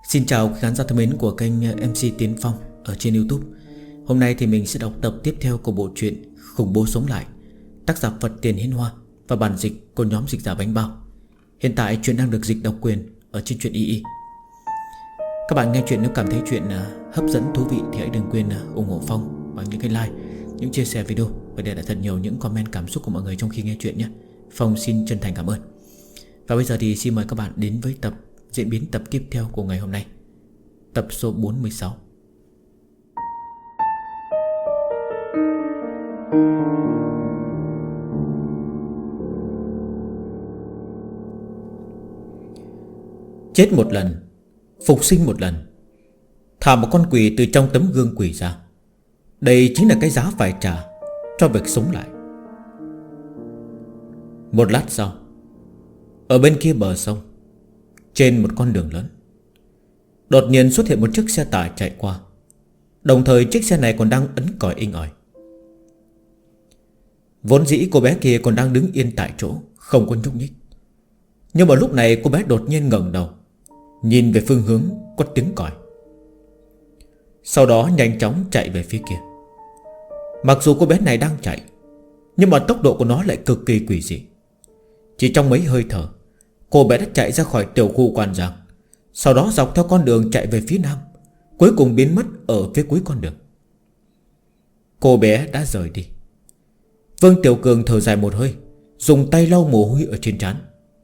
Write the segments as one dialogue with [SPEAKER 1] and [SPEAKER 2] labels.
[SPEAKER 1] Xin chào khán giả thân mến của kênh MC Tiến Phong ở trên YouTube. Hôm nay thì mình sẽ đọc tập tiếp theo của bộ truyện Khủng Bố Sống Lại, tác giả Phật Tiền Hiến Hoa và bản dịch của nhóm dịch giả Bánh Bao. Hiện tại truyện đang được dịch độc quyền ở trên truyện II. Các bạn nghe truyện nếu cảm thấy truyện hấp dẫn, thú vị thì hãy đừng quên ủng hộ Phong bằng những cái like, những chia sẻ video và để lại thật nhiều những comment cảm xúc của mọi người trong khi nghe truyện nhé. Phong xin chân thành cảm ơn. Và bây giờ thì xin mời các bạn đến với diễn biến tập tiếp theo của ngày hôm nay, tập số 46. Chết một lần, phục sinh một lần, thả một con quỷ từ trong tấm gương quỷ ra. Đây chính là cái giá phải trả cho việc sống lại. Một lát sau, ở bên kia bờ sông, trên một con đường lớn, đột nhiên xuất hiện một chiếc xe tải chạy qua. Đồng thời chiếc xe này còn đang ấn còi inh ỏi. Vốn dĩ cô bé kia còn đang đứng yên tại chỗ, không có nhúc nhích. Nhưng mà lúc này cô bé đột nhiên ngẩng đầu, nhìn về phương hướng có tiếng còi. Sau đó nhanh chóng chạy về phía kia. Mặc dù cô bé này đang chạy, nhưng mà tốc độ của nó lại cực kỳ quỷ dị. Chỉ trong mấy hơi thở, cô bé đã chạy ra khỏi tiểu khu Quan Giang. Sau đó dọc theo con đường chạy về phía nam, cuối cùng biến mất ở phía cuối con đường. Cô bé đã rời đi. Vương Tiểu Cường thở dài một hơi, dùng tay lau mồ hôi ở trên trán.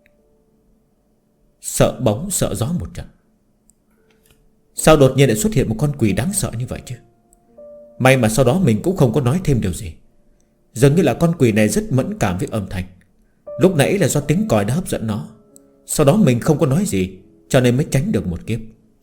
[SPEAKER 1] Sợ bóng sợ gió một trận. Sao đột nhiên lại xuất hiện một con quỷ đáng sợ như vậy chứ? May mà sau đó mình cũng không có nói thêm điều gì. Dường như là con quỷ này rất mẫn cảm với âm thanh. Lúc nãy là do tiếng còi đã hấp dẫn nó. Sau đó mình không có nói gì, cho nên mới tránh được một kiếp.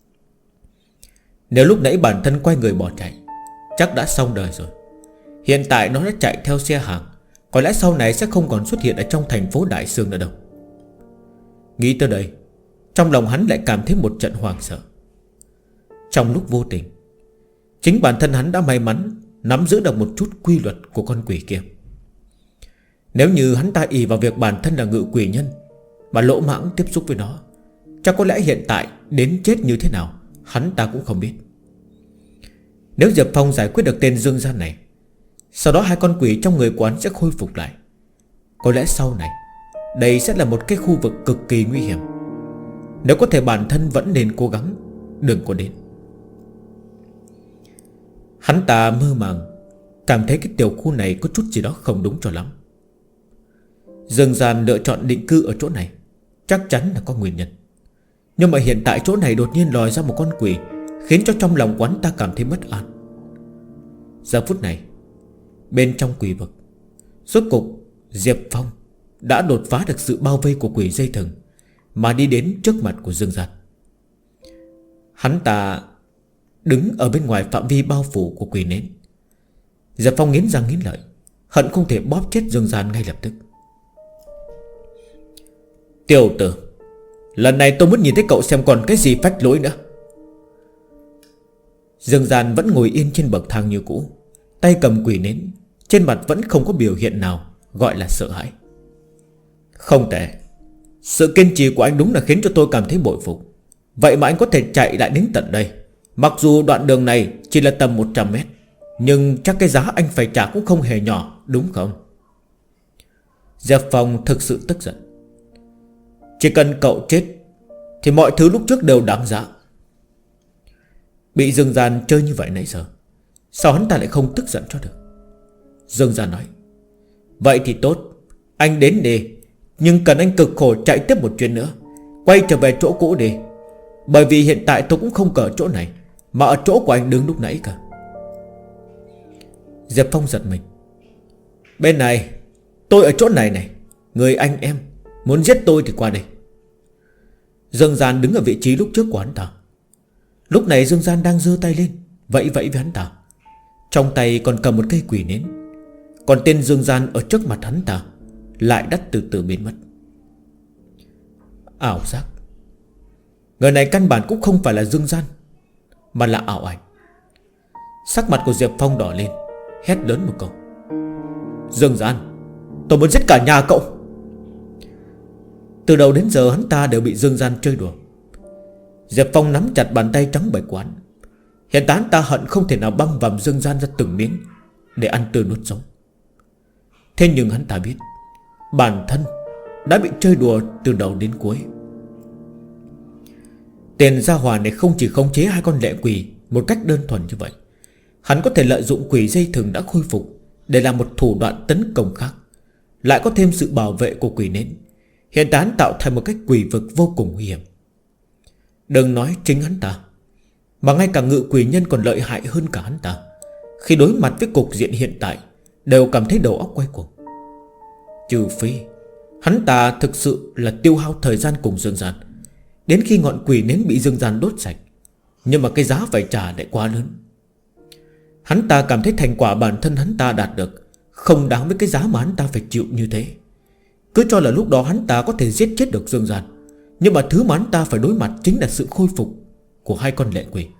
[SPEAKER 1] Nếu lúc nãy bản thân quay người bỏ chạy, chắc đã xong đời rồi. Hiện tại nó đã chạy theo xe hàng, có lẽ sau này sẽ không còn xuất hiện ở trong thành phố Đại Sương nữa đâu. Nghĩ tới đây, trong lòng hắn lại cảm thấy một trận hoảng sợ. Trong lúc vô tình, chính bản thân hắn đã may mắn nắm giữ được một chút quy luật của con quỷ kia. Nếu như hắn ta ỷ vào việc bản thân là ngự quỷ nhân mà lỗ mãng tiếp xúc với nó, chắc có lẽ hiện tại đến chết như thế nào hắn ta cũng không biết. Nếu Diệp Phong giải quyết được tên Dương Gian này, sau đó hai con quỷ trong người quán sẽ khôi phục lại. Có lẽ sau này đây sẽ là một cái khu vực cực kỳ nguy hiểm. Nếu có thể bản thân vẫn nên cố gắng, đừng có đến. Hắn ta mơ màng cảm thấy cái tiểu khu này có chút gì đó không đúng cho lắm. Dương Gian lựa chọn định cư ở chỗ này chắc chắn là có nguyên nhân. Nhưng mà hiện tại chỗ này đột nhiên lòi ra một con quỷ, khiến cho trong lòng quán ta cảm thấy bất an. Giờ phút này, bên trong quỷ vực, rốt cục Diệp Phong đã đột phá được sự bao vây của quỷ dây thừng, mà đi đến trước mặt của Dương Gian. Hắn ta đứng ở bên ngoài phạm vi bao phủ của quỷ nến. Diệp Phong nghiến răng nghiến lợi, hận không thể bóp chết Dương Gian ngay lập tức. Tiểu tử, lần này tôi muốn nhìn thấy cậu xem còn cái gì phách lối nữa. Dương Gian vẫn ngồi yên trên bậc thang như cũ, tay cầm quỷ nến, trên mặt vẫn không có biểu hiện nào gọi là sợ hãi. Không tệ, sự kiên trì của anh đúng là khiến cho tôi cảm thấy bội phục. Vậy mà anh có thể chạy lại đến tận đây. Mặc dù đoạn đường này chỉ là tầm 100 mét, nhưng chắc cái giá anh phải trả cũng không hề nhỏ, đúng không? Diệp Phong thực sự tức giận. Chỉ cần cậu chết thì mọi thứ lúc trước đều đáng giá. Bị Dương Gian chơi như vậy nãy giờ, sao hắn ta lại không tức giận cho được? Dương Gian nói: vậy thì tốt, anh đến đi. Nhưng cần anh cực khổ chạy tiếp một chuyến nữa, quay trở về chỗ cũ đi. Bởi vì hiện tại tôi cũng không ở chỗ này, mà ở chỗ của anh đứng lúc nãy cả. Diệp Phong giật mình. Bên này, tôi ở chỗ này này. Người anh em muốn giết tôi thì qua đây. Dương Gian đứng ở vị trí lúc trước của hắn ta. Lúc này Dương Gian đang giơ tay lên, vẫy vẫy với hắn ta. Trong tay còn cầm một cây quỷ nến. Còn tên Dương Gian ở trước mặt hắn ta lại đã từ từ biến mất. Ảo giác. Người này căn bản cũng không phải là Dương Gian, mà là ảo ảnh. Sắc mặt của Diệp Phong đỏ lên, hét lớn một câu: Dương Gian, tôi muốn giết cả nhà cậu. Từ đầu đến giờ hắn ta đều bị Dương Gian chơi đùa. Diệp Phong nắm chặt bàn tay trắng bệch của hắn. Hiện tại hắn ta hận không thể nào băm vằm Dương Gian ra từng miếng để ăn tươi nuốt sống. Thế nhưng hắn ta biết bản thân đã bị chơi đùa từ đầu đến cuối. Tiền gia hỏa này không chỉ khống chế hai con lệ quỷ một cách đơn thuần như vậy. Hắn có thể lợi dụng quỷ dây thừng đã khôi phục để làm một thủ đoạn tấn công khác, lại có thêm sự bảo vệ của quỷ nến. Hiện tại hắn tạo thành một cách quỷ vực vô cùng nguy hiểm. Đừng nói chính hắn ta, mà ngay cả ngự quỷ nhân còn lợi hại hơn cả hắn ta. Khi đối mặt với cục diện hiện tại đều cảm thấy đầu óc quay cuồng. Trừ phi hắn ta thực sự là tiêu hao thời gian cùng Dương Gian, đến khi ngọn quỷ nến bị Dương Gian đốt sạch. Nhưng mà cái giá phải trả lại quá lớn. Hắn ta cảm thấy thành quả bản thân hắn ta đạt được không đáng với cái giá mà hắn ta phải chịu như thế. Cứ cho là lúc đó hắn ta có thể giết chết được Dương Gian, nhưng mà thứ mà hắn ta phải đối mặt chính là sự khôi phục của hai con lệ quỷ.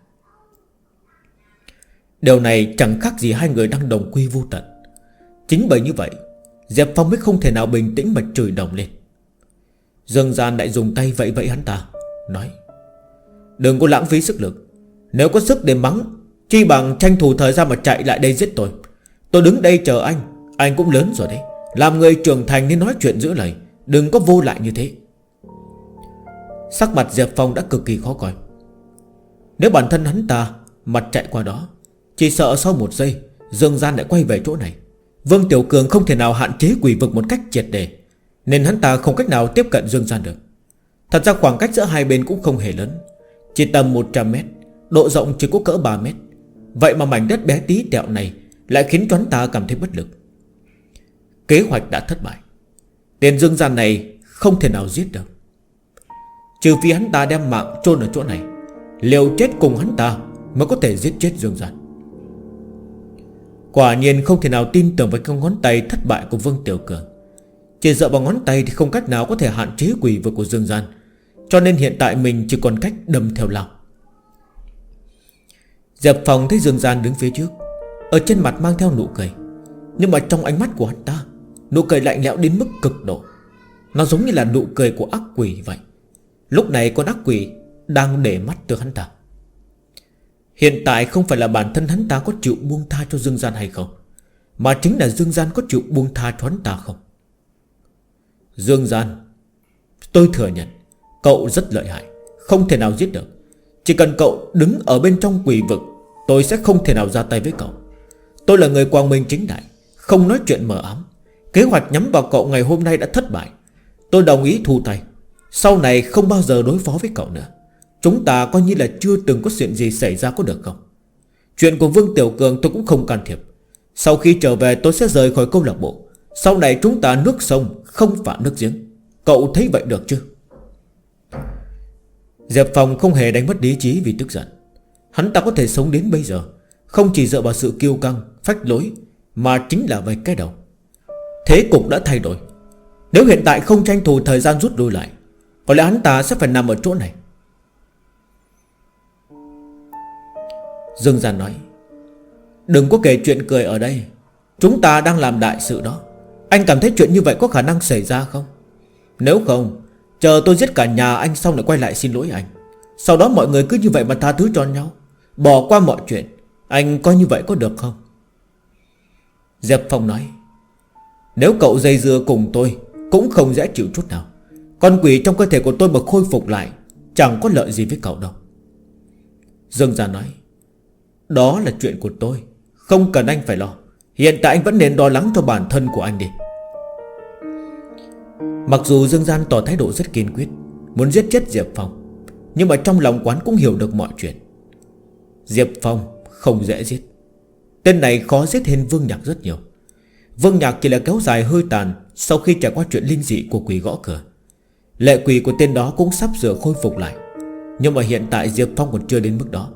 [SPEAKER 1] Điều này chẳng khác gì hai người đang đồng quy vô tận. Chính bởi như vậy Diệp Phong mới không thể nào bình tĩnh mà chửi đồng lên. Dương Gian lại dùng tay vẫy vẫy hắn ta, nói: đừng có lãng phí sức lực. Nếu có sức để mắng, chi bằng tranh thủ thời gian mà chạy lại đây giết tôi. Tôi đứng đây chờ anh cũng lớn rồi đấy. Làm người trưởng thành nên nói chuyện giữ lời, đừng có vô lại như thế. Sắc mặt Diệp Phong đã cực kỳ khó coi. Nếu bản thân hắn ta mặt chạy qua đó, chỉ sợ sau một giây Dương Gian lại quay về chỗ này. Vương Tiểu Cường không thể nào hạn chế quỷ vực một cách triệt để, nên hắn ta không cách nào tiếp cận Dương Gian được. Thật ra khoảng cách giữa hai bên cũng không hề lớn, chỉ tầm 100 mét, độ rộng chỉ có cỡ 3 mét. Vậy mà mảnh đất bé tí tẹo này lại khiến cho hắn ta cảm thấy bất lực. Kế hoạch đã thất bại. Tên Dương Gian này không thể nào giết được, trừ phi hắn ta đem mạng chôn ở chỗ này, liều chết cùng hắn ta mới có thể giết chết Dương Gian. Quả nhiên không thể nào tin tưởng với con ngón tay thất bại của Vương Tiểu Cường. Chỉ dựa vào ngón tay thì không cách nào có thể hạn chế quỷ vực của Dương Gian, cho nên hiện tại mình chỉ còn cách đâm theo lao. Diệp Phong thấy Dương Gian đứng phía trước, ở trên mặt mang theo nụ cười, nhưng mà trong ánh mắt của hắn ta, nụ cười lạnh lẽo đến mức cực độ. Nó giống như là nụ cười của ác quỷ vậy. Lúc này con ác quỷ đang để mắt từ hắn ta. Hiện tại không phải là bản thân hắn ta có chịu buông tha cho Dương Gian hay không, mà chính là Dương Gian có chịu buông tha cho hắn ta không. Dương Gian, tôi thừa nhận cậu rất lợi hại, không thể nào giết được. Chỉ cần cậu đứng ở bên trong quỷ vực, tôi sẽ không thể nào ra tay với cậu. Tôi là người quang minh chính đại, không nói chuyện mờ ám. Kế hoạch nhắm vào cậu ngày hôm nay đã thất bại. Tôi đồng ý thu tay, sau này không bao giờ đối phó với cậu nữa. Chúng ta coi như là chưa từng có chuyện gì xảy ra, có được không? Chuyện của Vương Tiểu Cường tôi cũng không can thiệp. Sau khi trở về tôi sẽ rời khỏi câu lạc bộ. Sau này chúng ta nước sông không phạm nước giếng. Cậu thấy vậy được chứ? Diệp Phong không hề đánh mất lý trí vì tức giận. Hắn ta có thể sống đến bây giờ không chỉ dựa vào sự kiêu căng, phách lối, mà chính là về cái đầu. Thế cục đã thay đổi. Nếu hiện tại không tranh thủ thời gian rút lui lại, có lẽ hắn ta sẽ phải nằm ở chỗ này. Dương Gian nói: đừng có kể chuyện cười ở đây. Chúng ta đang làm đại sự đó. Anh cảm thấy chuyện như vậy có khả năng xảy ra không? Nếu không, chờ tôi giết cả nhà anh xong lại quay lại xin lỗi anh. Sau đó mọi người cứ như vậy mà tha thứ cho nhau, bỏ qua mọi chuyện. Anh coi như vậy có được không? Diệp Phong nói: nếu cậu dây dưa cùng tôi cũng không dễ chịu chút nào. Con quỷ trong cơ thể của tôi mà khôi phục lại, chẳng có lợi gì với cậu đâu. Dương Gian nói: đó là chuyện của tôi, không cần anh phải lo. Hiện tại anh vẫn nên lo lắng cho bản thân của anh đi. Mặc dù Dương Gian tỏ thái độ rất kiên quyết, muốn giết chết Diệp Phong, nhưng mà trong lòng quán cũng hiểu được mọi chuyện. Diệp Phong không dễ giết. Tên này khó giết hơn Vương Nhạc rất nhiều. Vương Nhạc chỉ là kéo dài hơi tàn sau khi trải qua chuyện linh dị của quỷ gõ cửa. Lệ quỷ của tên đó cũng sắp sửa khôi phục lại, nhưng mà hiện tại Diệp Phong còn chưa đến mức đó.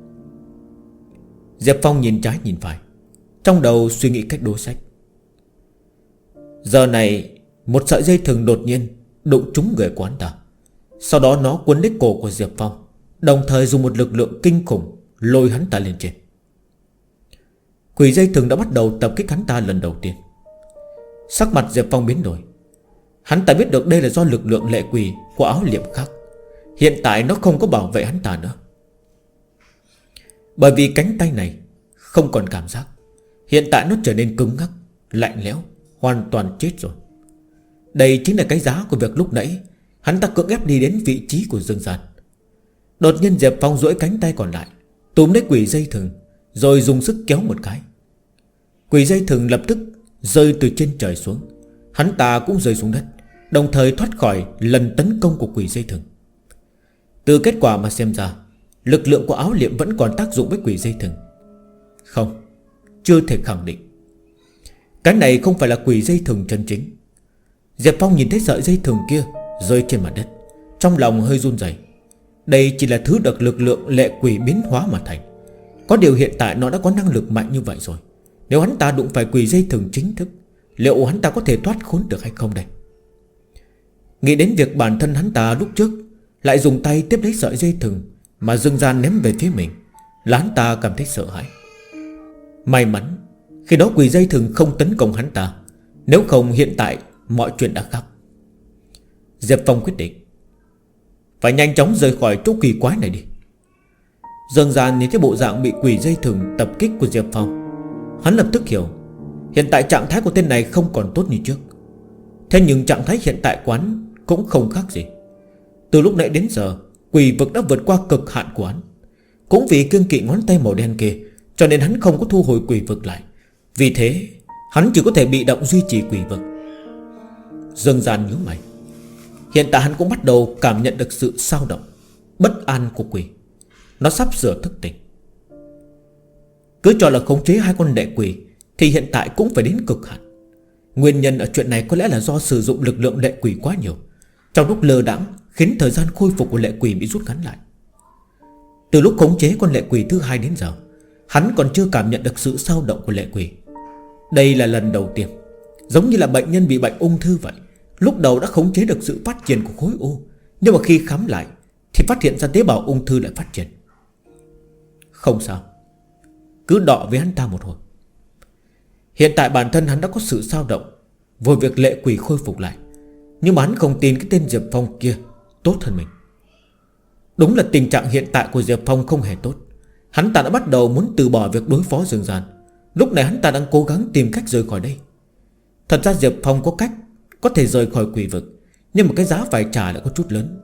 [SPEAKER 1] Diệp Phong nhìn trái nhìn phải, trong đầu suy nghĩ cách đối sách. Giờ này một sợi dây thừng đột nhiên đụng trúng người của hắn ta. Sau đó nó quấn lấy cổ của Diệp Phong, đồng thời dùng một lực lượng kinh khủng lôi hắn ta lên trên. Quỷ dây thừng đã bắt đầu tập kích hắn ta lần đầu tiên. Sắc mặt Diệp Phong biến đổi. Hắn ta biết được đây là do lực lượng lệ quỷ của áo liệm khác. hiện tại nó không có bảo vệ hắn ta nữa. Bởi vì cánh tay này không còn cảm giác, hiện tại nó trở nên cứng ngắc, lạnh lẽo, hoàn toàn chết rồi. Đây chính là cái giá của việc lúc nãy hắn ta cưỡng ép đi đến vị trí của Dương Gian. Đột nhiên Diệp Phong duỗi cánh tay còn lại, túm lấy quỷ dây thừng, rồi dùng sức kéo một cái. Quỷ dây thừng lập tức rơi từ trên trời xuống. Hắn ta cũng rơi xuống đất, đồng thời thoát khỏi lần tấn công của quỷ dây thừng. Từ kết quả mà xem ra, lực lượng của áo liệm vẫn còn tác dụng với quỷ dây thừng. Không, chưa thể khẳng định. Cái này không phải là quỷ dây thừng chân chính. Diệp Phong nhìn thấy sợi dây thừng kia rơi trên mặt đất, trong lòng hơi run rẩy. Đây chỉ là thứ được lực lượng lệ quỷ biến hóa mà thành. Có điều hiện tại nó đã có năng lực mạnh như vậy rồi. Nếu hắn ta đụng phải quỷ dây thừng chính thức, liệu hắn ta có thể thoát khốn được hay không đây? Nghĩ đến việc bản thân hắn ta lúc trước lại dùng tay tiếp lấy sợi dây thừng mà Dương Gian ném về phía mình, là hắn ta cảm thấy sợ hãi. May mắn khi đó quỷ dây thừng không tấn công hắn ta, nếu không hiện tại mọi chuyện đã khác. Diệp Phong quyết định phải nhanh chóng rời khỏi chỗ kỳ quái này đi. Dương Gian nhìn thấy bộ dạng bị quỷ dây thừng tập kích của Diệp Phong, hắn lập tức hiểu hiện tại trạng thái của tên này không còn tốt như trước. Thế nhưng trạng thái hiện tại quán cũng không khác gì. Từ lúc nãy đến giờ, quỷ vực đã vượt qua cực hạn của hắn. Cũng vì kiêng kỵ ngón tay màu đen kia, cho nên hắn không có thu hồi quỷ vực lại. Vì thế hắn chỉ có thể bị động duy trì quỷ vực. Dương Gian nhíu mày. Hiện tại hắn cũng bắt đầu cảm nhận được sự xao động, bất an của quỷ. Nó sắp sửa thức tỉnh. Cứ cho là khống chế hai con lệ quỷ thì hiện tại cũng phải đến cực hạn. Nguyên nhân ở chuyện này có lẽ là do sử dụng lực lượng lệ quỷ quá nhiều, trong lúc lơ đãng khiến thời gian khôi phục của lệ quỷ bị rút ngắn lại. Từ lúc khống chế con lệ quỷ thứ hai đến giờ, hắn còn chưa cảm nhận được sự xao động của lệ quỷ. Đây là lần đầu tiên, giống như là bệnh nhân bị bệnh ung thư vậy. Lúc đầu đã khống chế được sự phát triển của khối u, nhưng mà khi khám lại thì phát hiện ra tế bào ung thư lại phát triển. Không sao, cứ đọ với hắn ta một hồi. Hiện tại bản thân hắn đã có sự xao động với việc lệ quỷ khôi phục lại, nhưng mà hắn không tin cái tên Diệp Phong kia tốt hơn mình. Đúng là tình trạng hiện tại của Diệp Phong không hề tốt. Hắn ta đã bắt đầu muốn từ bỏ việc đối phó Dương Gian. Lúc này hắn ta đang cố gắng tìm cách rời khỏi đây. Thật ra Diệp Phong có cách có thể rời khỏi quỷ vực, nhưng mà cái giá phải trả lại có chút lớn.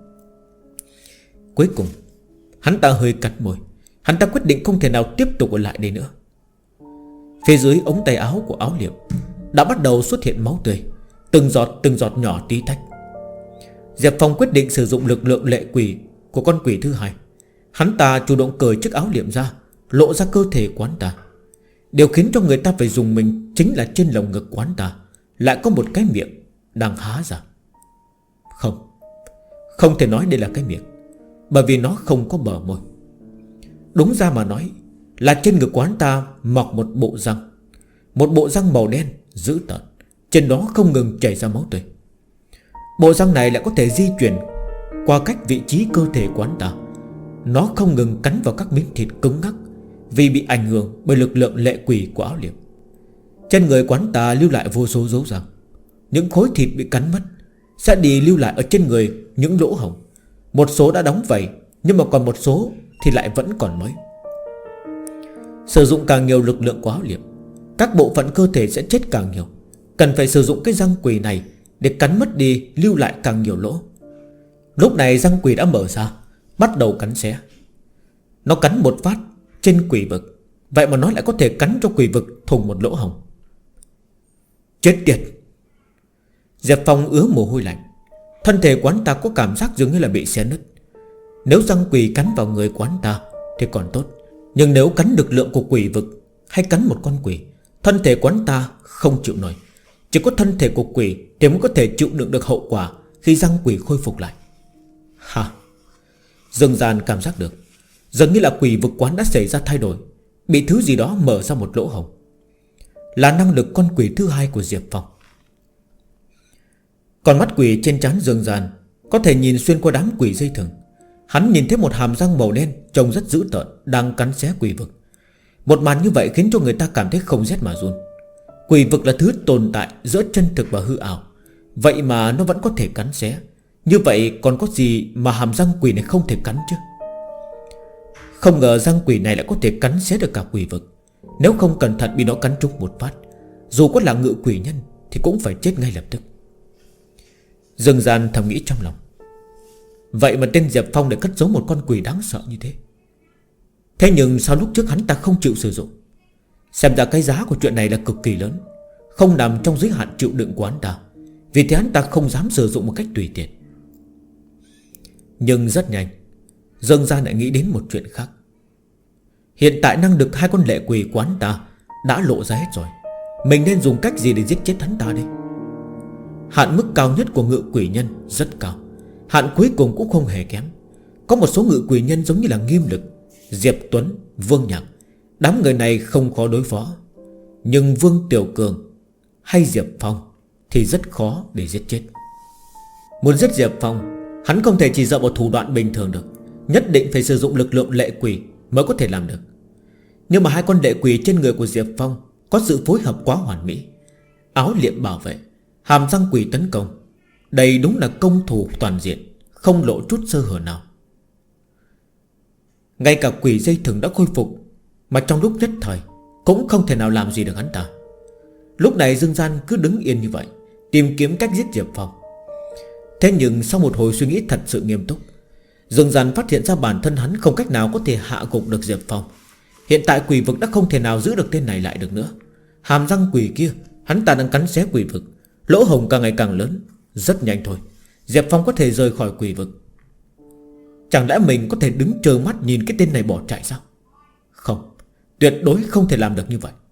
[SPEAKER 1] Cuối cùng hắn ta hơi cắn môi. Hắn ta quyết định không thể nào tiếp tục ở lại đây nữa. Phía dưới ống tay áo của áo liệm đã bắt đầu xuất hiện máu tươi, từng giọt nhỏ tí tách. Diệp Phong quyết định sử dụng lực lượng lệ quỷ của con quỷ thứ hai. Hắn ta chủ động cởi chiếc áo liệm ra, lộ ra cơ thể của hắn ta. Điều khiến cho người ta phải dùng mình chính là trên lồng ngực của hắn ta lại có một cái miệng đang há ra. Không thể nói đây là cái miệng, bởi vì nó không có bờ môi. Đúng ra mà nói là trên ngực của hắn ta mọc một bộ răng. Một bộ răng màu đen dữ tợn, trên đó không ngừng chảy ra máu tươi. Bộ răng này lại có thể di chuyển qua cách vị trí cơ thể của hắn ta. Nó không ngừng cắn vào các miếng thịt cứng ngắc, vì bị ảnh hưởng bởi lực lượng lệ quỷ của áo liệm. Trên người của hắn ta lưu lại vô số dấu răng. Những khối thịt bị cắn mất sẽ đi lưu lại ở trên người những lỗ hổng. Một số đã đóng vảy, nhưng mà còn một số thì lại vẫn còn mới. Sử dụng càng nhiều lực lượng của áo liệm, các bộ phận cơ thể sẽ chết càng nhiều. Cần phải sử dụng cái răng quỷ này để cắn mất đi, lưu lại càng nhiều lỗ. Lúc này răng quỷ đã mở ra, bắt đầu cắn xé. Nó cắn một phát trên quỷ vực, vậy mà nó lại có thể cắn cho quỷ vực thủng một lỗ hổng. Chết tiệt! Diệp Phong ứa mồ hôi lạnh. Thân thể của hắn ta có cảm giác dường như là bị xé nứt. Nếu răng quỷ cắn vào người của hắn ta thì còn tốt, nhưng nếu cắn lực lượng của quỷ vực hay cắn một con quỷ, thân thể của hắn ta không chịu nổi. Chỉ có thân thể của quỷ thì mới có thể chịu đựng được hậu quả khi răng quỷ khôi phục lại. Ha! Dương Gian cảm giác được dường như là quỷ vực quán đã xảy ra thay đổi, bị thứ gì đó mở ra một lỗ hổng. Là năng lực con quỷ thứ hai của Diệp Phong. Còn mắt quỷ trên trán Dương Gian có thể nhìn xuyên qua đám quỷ dây thừng. Hắn nhìn thấy một hàm răng màu đen trông rất dữ tợn đang cắn xé quỷ vực. Một màn như vậy khiến cho người ta cảm thấy không rét mà run. Quỷ vực là thứ tồn tại giữa chân thực và hư ảo, vậy mà nó vẫn có thể cắn xé. Như vậy còn có gì mà hàm răng quỷ này không thể cắn chứ? Không ngờ răng quỷ này lại có thể cắn xé được cả quỷ vực. Nếu không cẩn thận bị nó cắn trúng một phát, dù có là ngự quỷ nhân thì cũng phải chết ngay lập tức. Dương Gian thầm nghĩ trong lòng. Vậy mà tên Diệp Phong lại cất giấu một con quỷ đáng sợ như thế. Thế nhưng sao lúc trước hắn ta không chịu sử dụng? Xem ra cái giá của chuyện này là cực kỳ lớn, không nằm trong giới hạn chịu đựng của hắn ta. Vì thế hắn ta không dám sử dụng một cách tùy tiện. Nhưng rất nhanh Dương Gian lại nghĩ đến một chuyện khác. Hiện tại năng lực hai con lệ quỷ của hắn ta đã lộ ra hết rồi. Mình nên dùng cách gì để giết chết hắn ta đây? Hạn mức cao nhất của ngự quỷ nhân rất cao, hạn cuối cùng cũng không hề kém. Có một số ngự quỷ nhân giống như là Nghiêm Lực, Diệp Tuấn, Vương Nhạc. Đám người này không khó đối phó. Nhưng Vương Tiểu Cường hay Diệp Phong thì rất khó để giết chết. Muốn giết Diệp Phong, hắn không thể chỉ dựa vào thủ đoạn bình thường được, nhất định phải sử dụng lực lượng lệ quỷ mới có thể làm được. Nhưng mà hai con lệ quỷ trên người của Diệp Phong có sự phối hợp quá hoàn mỹ. Áo liệm bảo vệ, hàm răng quỷ tấn công, đây đúng là công thủ toàn diện, không lộ chút sơ hở nào. Ngay cả quỷ dây thừng đã khôi phục, mà trong lúc nhất thời cũng không thể nào làm gì được hắn ta. Lúc này Dương Gian cứ đứng yên như vậy, tìm kiếm cách giết Diệp Phong. Thế nhưng sau một hồi suy nghĩ thật sự nghiêm túc, Dương Gian phát hiện ra bản thân hắn không cách nào có thể hạ gục được Diệp Phong. Hiện tại quỷ vực đã không thể nào giữ được tên này lại được nữa. Hàm răng quỷ kia hắn ta đang cắn xé quỷ vực, lỗ hổng càng ngày càng lớn. Rất nhanh thôi Diệp Phong có thể rời khỏi quỷ vực. Chẳng lẽ mình có thể đứng trơ mắt nhìn cái tên này bỏ chạy sao? Không, tuyệt đối không thể làm được như vậy.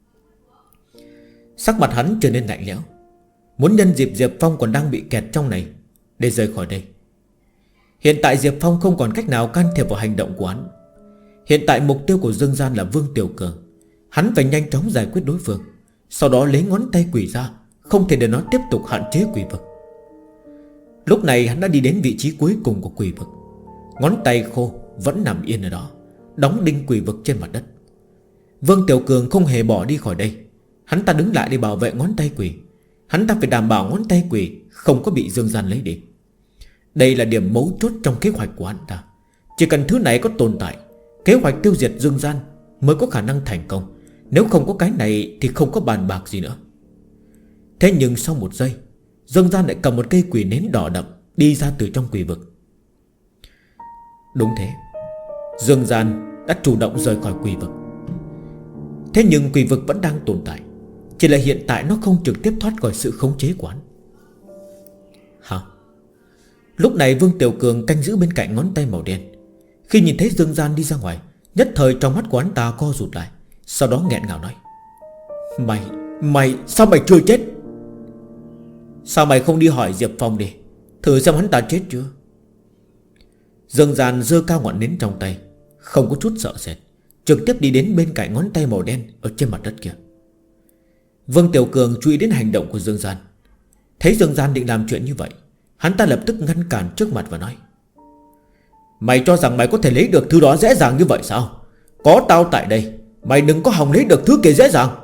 [SPEAKER 1] Sắc mặt hắn trở nên lạnh lẽo, muốn nhân dịp Diệp Phong còn đang bị kẹt trong này để rời khỏi đây. Hiện tại Diệp Phong không còn cách nào can thiệp vào hành động của hắn. Hiện tại mục tiêu của Dương Gian là Vương Tiểu Cường. Hắn phải nhanh chóng giải quyết đối phương, sau đó lấy ngón tay quỷ ra, không thể để nó tiếp tục hạn chế quỷ vực. Lúc này hắn đã đi đến vị trí cuối cùng của quỷ vực. Ngón tay khô vẫn nằm yên ở đó, đóng đinh quỷ vực trên mặt đất. Vương Tiểu Cường không hề bỏ đi khỏi đây. Hắn ta đứng lại để bảo vệ ngón tay quỷ. Hắn ta phải đảm bảo ngón tay quỷ không có bị Dương Gian lấy đi. Đây là điểm mấu chốt trong kế hoạch của hắn ta. Chỉ cần thứ này có tồn tại, kế hoạch tiêu diệt Dương Gian mới có khả năng thành công. Nếu không có cái này thì không có bàn bạc gì nữa. Thế nhưng sau một giây, Dương Gian lại cầm một cây quỷ nến đỏ đậm đi ra từ trong quỷ vực. Đúng thế, Dương Gian đã chủ động rời khỏi quỷ vực. Thế nhưng quỷ vực vẫn đang tồn tại, chỉ là hiện tại nó không trực tiếp thoát khỏi sự khống chế của hắn. Hả? Lúc này Vương Tiểu Cường canh giữ bên cạnh ngón tay màu đen. Khi nhìn thấy Dương Gian đi ra ngoài, nhất thời trong mắt của hắn ta co rụt lại, sau đó nghẹn ngào nói: Mày sao mày chưa chết? Sao mày không đi hỏi Diệp Phong đi, thử xem hắn ta chết chưa? Dương Gian giơ cao ngọn nến trong tay, không có chút sợ sệt, trực tiếp đi đến bên cạnh ngón tay màu đen ở trên mặt đất kia. Vương Tiểu Cường chú ý đến hành động của Dương Gian. Thấy Dương Gian định làm chuyện như vậy, hắn ta lập tức ngăn cản trước mặt và nói: Mày cho rằng mày có thể lấy được thứ đó dễ dàng như vậy sao? Có tao tại đây, mày đừng có hòng lấy được thứ kia dễ dàng.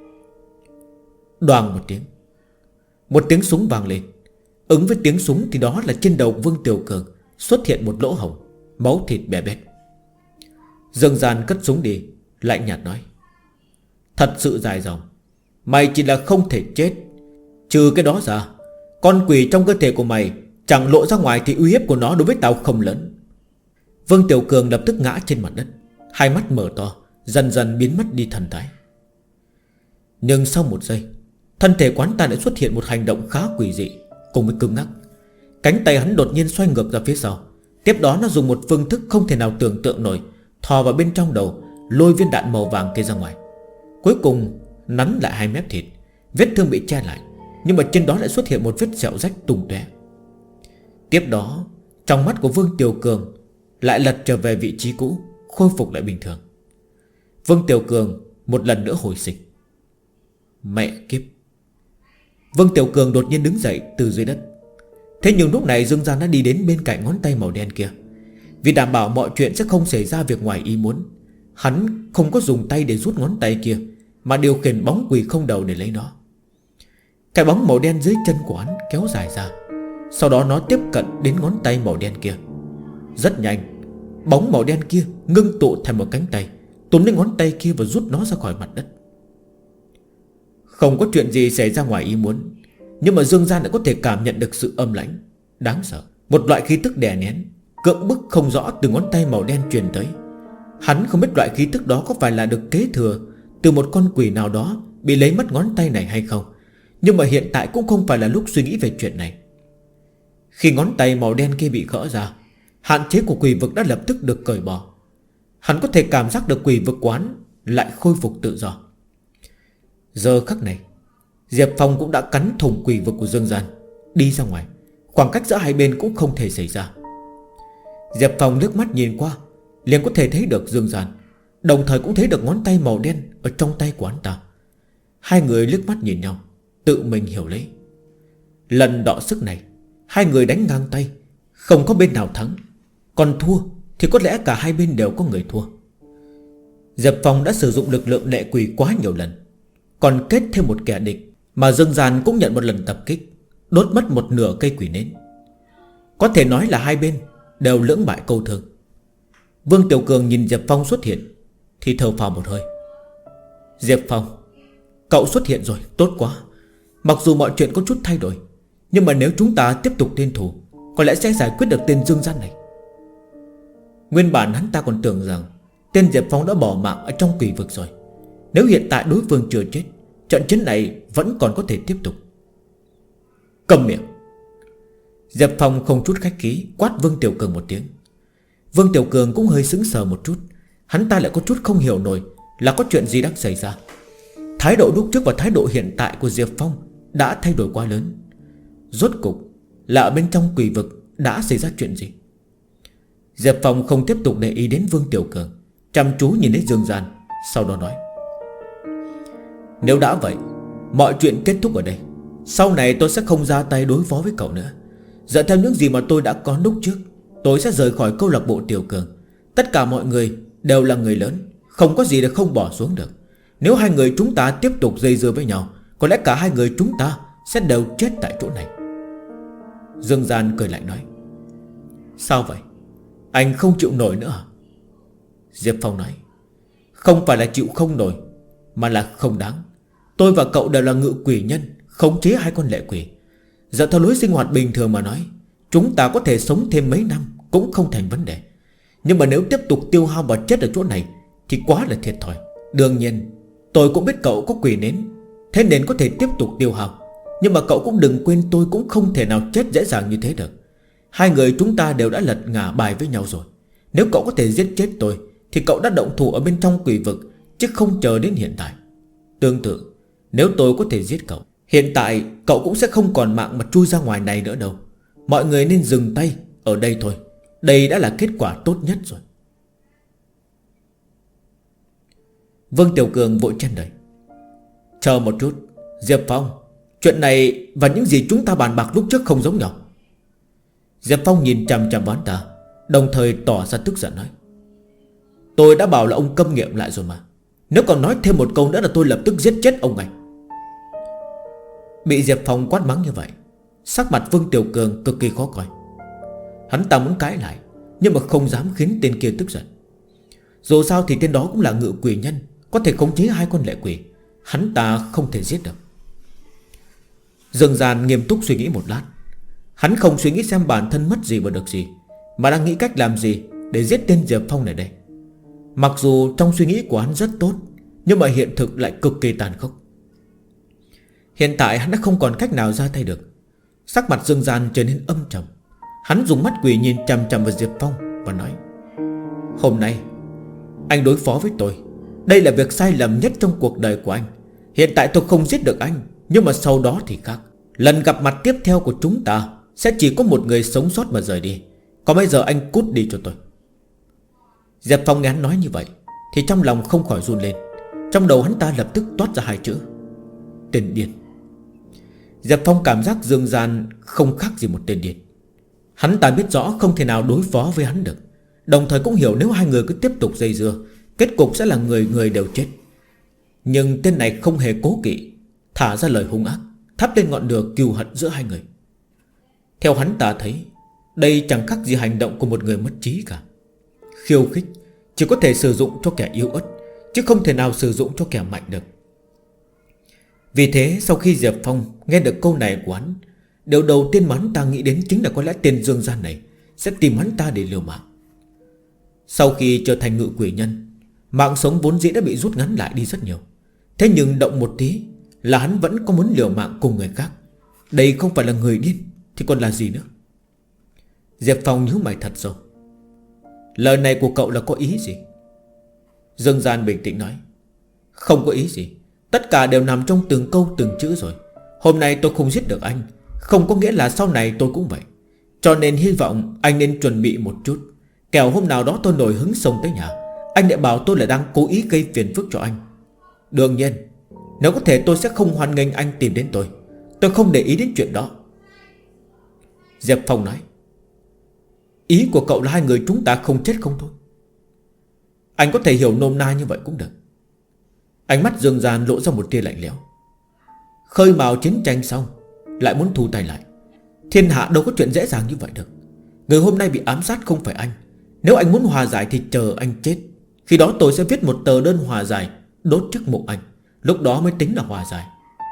[SPEAKER 1] Đoàng một tiếng súng vang lên. Ứng với tiếng súng thì đó là trên đầu Vương Tiểu Cường xuất hiện một lỗ hổng, máu thịt bè bét. Dương Gian cất súng đi, lạnh nhạt nói: Thật sự dài dòng, mày chỉ là không thể chết. Trừ cái đó ra, con quỷ trong cơ thể của mày chẳng lộ ra ngoài thì uy hiếp của nó đối với tao không lớn. Vương Tiểu Cường lập tức ngã trên mặt đất, hai mắt mở to, dần dần biến mất đi thần thái. Nhưng sau một giây, thân thể quán ta lại xuất hiện một hành động khá quỷ dị cùng với cứng ngắc. Cánh tay hắn đột nhiên xoay ngược ra phía sau. Tiếp đó nó dùng một phương thức không thể nào tưởng tượng nổi, thò vào bên trong đầu, lôi viên đạn màu vàng kia ra ngoài. Cuối cùng nắn lại hai mép thịt. Vết thương bị che lại, nhưng mà trên đó lại xuất hiện một vết sẹo rách tung tóe. Tiếp đó trong mắt của Vương Tiểu Cường lại lật trở về vị trí cũ, khôi phục lại bình thường. Vương Tiểu Cường một lần nữa hồi sinh. Mẹ kiếp! Vương Tiểu Cường đột nhiên đứng dậy từ dưới đất. Thế nhưng lúc này Dương Gian đã đi đến bên cạnh ngón tay màu đen kia. Vì đảm bảo mọi chuyện sẽ không xảy ra việc ngoài ý muốn, hắn không có dùng tay để rút ngón tay kia, mà điều khiển bóng quỷ không đầu để lấy nó. Cái bóng màu đen dưới chân của hắn kéo dài ra, Sau đó nó tiếp cận đến ngón tay màu đen kia. Rất nhanh, bóng màu đen kia ngưng tụ thành một cánh tay, túm lấy ngón tay kia và rút nó ra khỏi mặt đất. Không có chuyện gì xảy ra ngoài ý muốn, nhưng mà Dương Gian đã có thể cảm nhận được sự âm lãnh đáng sợ. Một loại khí tức đè nén, cưỡng bức không rõ từ ngón tay màu đen truyền tới. Hắn không biết loại khí tức đó có phải là được kế thừa từ một con quỷ nào đó bị lấy mất ngón tay này hay không. Nhưng mà hiện tại cũng không phải là lúc suy nghĩ về chuyện này. Khi ngón tay màu đen kia bị gỡ ra, hạn chế của quỷ vực đã lập tức được cởi bỏ. Hắn có thể cảm giác được quỷ vực quán lại khôi phục tự do. Giờ khắc này, Diệp Phong cũng đã cắn thủng quỷ vực của Dương Gian, đi ra ngoài. Khoảng cách giữa hai bên cũng không thể xảy ra. Diệp Phong liếc mắt nhìn qua, liền có thể thấy được Dương Gian, đồng thời cũng thấy được ngón tay màu đen ở trong tay của hắn ta. Hai người liếc mắt nhìn nhau, tự mình hiểu lấy. Lần đọ sức này, hai người đánh ngang tay, không có bên nào thắng. Còn thua thì có lẽ cả hai bên đều có người thua. Diệp Phong đã sử dụng lực lượng lệ quỷ quá nhiều lần, còn kết thêm một kẻ địch mà Dương Gian cũng nhận một lần tập kích, đốt mất một nửa cây quỷ nến. Có thể nói là hai bên đều lưỡng bại câu thương. Vương Tiểu Cường nhìn Diệp Phong xuất hiện thì thở phào một hơi. Diệp Phong, cậu xuất hiện rồi, tốt quá. Mặc dù mọi chuyện có chút thay đổi, nhưng mà nếu chúng ta tiếp tục liên thủ, có lẽ sẽ giải quyết được tên Dương Gian này. Nguyên bản hắn ta còn tưởng rằng tên Diệp Phong đã bỏ mạng ở trong quỷ vực rồi. Nếu hiện tại đối phương chưa chết, trận chiến này vẫn còn có thể tiếp tục. Câm miệng. Diệp Phong không chút khách khí quát Vương Tiểu Cường một tiếng. Vương Tiểu Cường cũng hơi sững sờ một chút. Hắn ta lại có chút không hiểu nổi là có chuyện gì đang xảy ra. Thái độ lúc trước và thái độ hiện tại của Diệp Phong đã thay đổi quá lớn. Rốt cục là ở bên trong quỷ vực đã xảy ra chuyện gì? Diệp Phong không tiếp tục để ý đến Vương Tiểu Cường, chăm chú nhìn đến Dương Gian, sau đó nói: Nếu đã vậy, mọi chuyện kết thúc ở đây. Sau này tôi sẽ không ra tay đối phó với cậu nữa. Dựa theo những gì mà tôi đã có lúc trước, tôi sẽ rời khỏi câu lạc bộ Tiểu Cường. Tất cả mọi người đều là người lớn, không có gì để không bỏ xuống được. Nếu hai người chúng ta tiếp tục dây dưa với nhau, có lẽ cả hai người chúng ta sẽ đều chết tại chỗ này. Dương Gian cười lạnh nói: Sao vậy? Anh không chịu nổi nữa à? Diệp Phong nói: Không phải là chịu không nổi, mà là không đáng. Tôi và cậu đều là ngự quỷ nhân, khống chế hai con lệ quỷ. Dựa theo lối sinh hoạt bình thường mà nói, chúng ta có thể sống thêm mấy năm cũng không thành vấn đề. Nhưng mà nếu tiếp tục tiêu hao và chết ở chỗ này thì quá là thiệt thòi. Đương nhiên tôi cũng biết cậu có quỷ nến, thế nên có thể tiếp tục tiêu hao. Nhưng mà cậu cũng đừng quên tôi cũng không thể nào chết dễ dàng như thế được. Hai người chúng ta đều đã lật ngả bài với nhau rồi. Nếu cậu có thể giết chết tôi thì cậu đã động thủ ở bên trong quỷ vực, chứ không chờ đến hiện tại. Tương tự, nếu tôi có thể giết cậu, hiện tại cậu cũng sẽ không còn mạng mà chui ra ngoài này nữa đâu. Mọi người nên dừng tay ở đây thôi. Đây đã là kết quả tốt nhất rồi. Vương Tiểu Cường vội chen lời: Chờ một chút, Diệp Phong, chuyện này và những gì chúng ta bàn bạc lúc trước không giống nhau. Diệp Phong nhìn chằm chằm vào hắn ta, đồng thời tỏ ra tức giận nói: Tôi đã bảo là ông câm miệng lại rồi mà. Nếu còn nói thêm một câu nữa là tôi lập tức giết chết ông ấy. Bị Diệp Phong quát mắng như vậy, sắc mặt Vương Tiểu Cường cực kỳ khó coi. Hắn ta muốn cãi lại, nhưng mà không dám khiến tên kia tức giận. Dù sao thì tên đó cũng là ngự quỷ nhân, có thể khống chế hai con lệ quỷ. Hắn ta không thể giết được. Dương Gian nghiêm túc suy nghĩ một lát. Hắn không suy nghĩ xem bản thân mất gì và được gì, mà đang nghĩ cách làm gì để giết tên Diệp Phong này đây. Mặc dù trong suy nghĩ của hắn rất tốt, nhưng mà hiện thực lại cực kỳ tàn khốc. Hiện tại hắn đã không còn cách nào ra tay được. Sắc mặt Dương Gian trở nên âm trầm. Hắn dùng mắt quỷ nhìn chằm chằm vào Diệp Phong và nói: Hôm nay anh đối phó với tôi, đây là việc sai lầm nhất trong cuộc đời của anh. Hiện tại tôi không giết được anh, nhưng mà sau đó thì khác. Lần gặp mặt tiếp theo của chúng ta sẽ chỉ có một người sống sót mà rời đi. Còn bây giờ anh cút đi cho tôi. Diệp Phong nghe hắn nói như vậy thì trong lòng không khỏi run lên. Trong đầu hắn ta lập tức toát ra hai chữ: tên điên. Diệp Phong cảm giác Dương Gian không khác gì một tên điên. Hắn ta biết rõ không thể nào đối phó với hắn được, đồng thời cũng hiểu nếu hai người cứ tiếp tục dây dưa, kết cục sẽ là người người đều chết. Nhưng tên này không hề cố kỵ, thả ra lời hung ác, thắp lên ngọn lửa cừu hận giữa hai người. Theo hắn ta thấy, đây chẳng khác gì hành động của một người mất trí cả. Khiêu khích chỉ có thể sử dụng cho kẻ yếu ớt, chứ không thể nào sử dụng cho kẻ mạnh được. Vì thế sau khi Diệp Phong nghe được câu này của hắn, điều đầu tiên mà hắn ta nghĩ đến chính là có lẽ tên Dương Gian này sẽ tìm hắn ta để liều mạng. Sau khi trở thành ngự quỷ nhân, mạng sống vốn dĩ đã bị rút ngắn lại đi rất nhiều. Thế nhưng động một tí là hắn vẫn có muốn liều mạng cùng người khác. Đây không phải là người điên thì còn là gì nữa. Diệp Phong nhíu mày thật sâu. Lời này của cậu là có ý gì? Dương Gian bình tĩnh nói. Không có ý gì, tất cả đều nằm trong từng câu từng chữ rồi. Hôm nay tôi không giết được anh, không có nghĩa là sau này tôi cũng vậy. Cho nên hy vọng anh nên chuẩn bị một chút, kẻo hôm nào đó tôi nổi hứng xông tới nhà, anh lại bảo tôi là đang cố ý gây phiền phức cho anh. Đương nhiên, nếu có thể tôi sẽ không hoan nghênh anh tìm đến tôi. Tôi không để ý đến chuyện đó. Diệp Phong nói. Ý của cậu là hai người chúng ta không chết không thôi? Anh có thể hiểu nôm na như vậy cũng được. Ánh mắt Dương Gian lộ ra một tia lạnh lẽo. Khơi mào chiến tranh xong lại muốn thu tay lại. Thiên hạ đâu có chuyện dễ dàng như vậy được. Người hôm nay bị ám sát không phải anh. Nếu anh muốn hòa giải thì chờ anh chết. Khi đó tôi sẽ viết một tờ đơn hòa giải, đốt trước mộ anh. Lúc đó mới tính là hòa giải.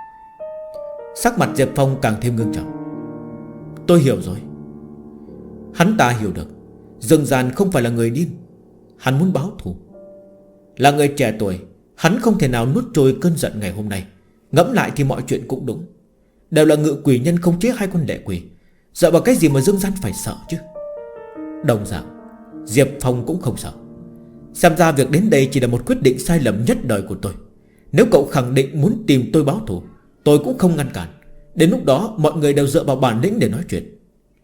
[SPEAKER 1] Sắc mặt Diệp Phong càng thêm ngưng trọng. Tôi hiểu rồi. Hắn ta hiểu được Dương Gian không phải là người điên. Hắn muốn báo thù. Là người trẻ tuổi, hắn không thể nào nuốt trôi cơn giận ngày hôm nay. Ngẫm lại thì mọi chuyện cũng đúng. Đều là ngự quỷ nhân không chế hai con lệ quỷ. Sợ vào cái gì mà Dương Gian phải sợ chứ? Đồng dạng Diệp Phong cũng không sợ. Xem ra việc đến đây chỉ là một quyết định sai lầm nhất đời của tôi. Nếu cậu khẳng định muốn tìm tôi báo thù, tôi cũng không ngăn cản. Đến lúc đó mọi người đều dựa vào bản lĩnh để nói chuyện.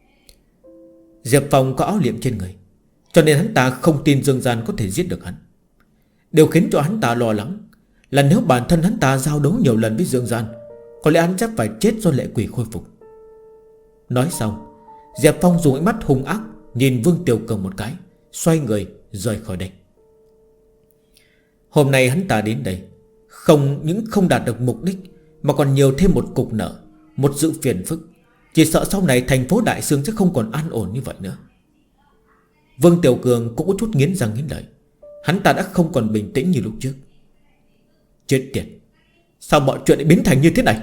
[SPEAKER 1] Diệp Phong có áo liệm trên người, cho nên hắn ta không tin Dương Gian có thể giết được hắn. Điều khiến cho hắn ta lo lắng là nếu bản thân hắn ta giao đấu nhiều lần với Dương Gian, có lẽ hắn chắc phải chết do lệ quỷ khôi phục. Nói xong, Diệp Phong dùng ánh mắt hung ác nhìn Vương Tiểu Cường một cái, xoay người rời khỏi đây. Hôm nay hắn ta đến đây không những không đạt được mục đích, mà còn nhiều thêm một cục nợ, một sự phiền phức. Chỉ sợ sau này thành phố Đại Sương sẽ không còn an ổn như vậy nữa. Vương Tiểu Cường cũng có chút nghiến răng nghiến lợi. Hắn ta đã không còn bình tĩnh như lúc trước. Chết tiệt, sao mọi chuyện lại biến thành như thế này?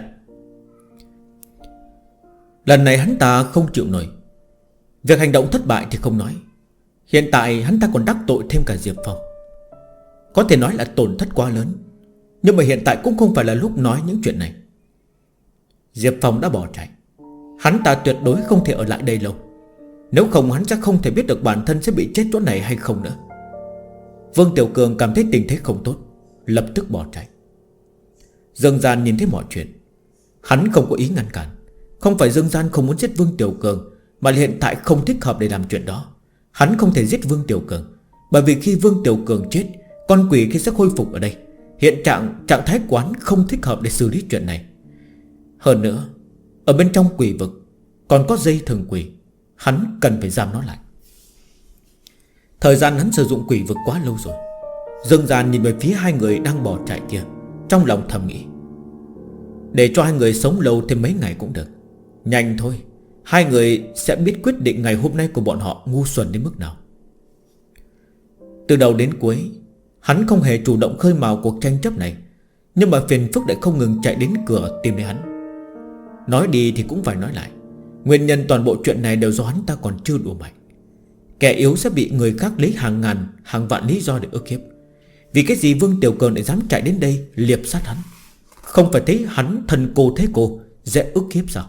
[SPEAKER 1] Lần này hắn ta không chịu nổi. Việc hành động thất bại thì không nói, hiện tại hắn ta còn đắc tội thêm cả Diệp Phong. Có thể nói là tổn thất quá lớn, nhưng mà hiện tại cũng không phải là lúc nói những chuyện này. Diệp Phong đã bỏ chạy. Hắn ta tuyệt đối không thể ở lại đây lâu. Nếu không hắn chắc không thể biết được bản thân sẽ bị chết chỗ này hay không nữa. Vương Tiểu Cường cảm thấy tình thế không tốt, lập tức bỏ chạy. Dương Gian nhìn thấy mọi chuyện, hắn không có ý ngăn cản. Không phải Dương Gian không muốn giết Vương Tiểu Cường, mà là hiện tại không thích hợp để làm chuyện đó. Hắn không thể giết Vương Tiểu Cường, bởi vì khi Vương Tiểu Cường chết, con quỷ kia sẽ khôi phục ở đây. Hiện trạng thái quán không thích hợp để xử lý chuyện này. Hơn nữa, ở bên trong quỷ vực còn có dây thừng quỷ, hắn cần phải giam nó lại. Thời gian hắn sử dụng quỷ vực quá lâu rồi. Dương Gian nhìn về phía hai người đang bỏ chạy kia, trong lòng thầm nghĩ, để cho hai người sống lâu thêm mấy ngày cũng được. Nhanh thôi, hai người sẽ biết quyết định ngày hôm nay của bọn họ ngu xuẩn đến mức nào. Từ đầu đến cuối, hắn không hề chủ động khơi mào cuộc tranh chấp này, nhưng mà phiền phức lại không ngừng chạy đến cửa tìm đến hắn. Nói đi thì cũng phải nói lại, nguyên nhân toàn bộ chuyện này đều do hắn ta còn chưa đủ mạnh. Kẻ yếu sẽ bị người khác lấy hàng ngàn, hàng vạn lý do để ức hiếp. Vì cái gì Vương Tiểu Cường lại dám chạy đến đây liệp sát hắn? Không phải thấy hắn thần cô thế cô, dễ ức hiếp sao?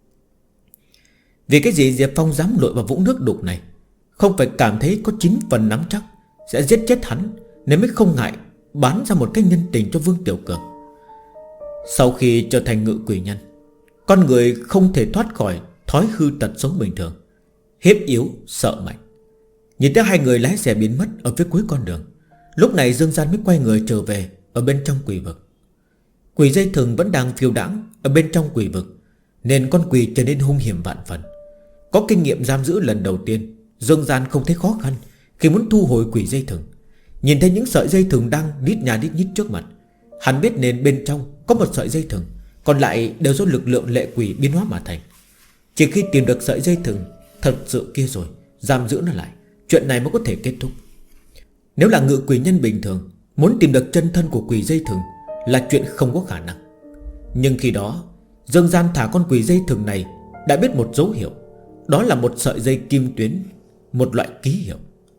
[SPEAKER 1] Vì cái gì Diệp Phong dám lội vào vũng nước đục này? Không phải cảm thấy có 9 phần nắm chắc sẽ giết chết hắn, nên mới không ngại bán ra một cái nhân tình cho Vương Tiểu Cường. Sau khi trở thành ngự quỷ nhân, con người không thể thoát khỏi thói hư tật xấu bình thường, hiếp yếu sợ mạnh. Nhìn thấy hai người lái xe biến mất ở phía cuối con đường, lúc này Dương Gian mới quay người trở về ở bên trong quỷ vực. Quỷ dây thừng vẫn đang phiêu đãng ở bên trong quỷ vực, nên con quỷ trở nên hung hiểm vạn phần. Có kinh nghiệm giam giữ lần đầu tiên, Dương Gian không thấy khó khăn khi muốn thu hồi quỷ dây thừng. Nhìn thấy những sợi dây thừng đang đít nhà đít nhít trước mặt, hắn biết nên bên trong có một sợi dây thừng, còn lại đều do lực lượng lệ quỷ biến hóa mà thành. Chỉ khi tìm được sợi dây thừng thật sự kia rồi, giam giữ nó lại, chuyện này mới có thể kết thúc. Nếu là ngự quỷ nhân bình thường, muốn tìm được chân thân của quỷ dây thừng là chuyện không có khả năng. Nhưng khi đó Dương Gian thả con quỷ dây thừng này đã biết một dấu hiệu. Đó là một sợi dây kim tuyến, một loại ký hiệu.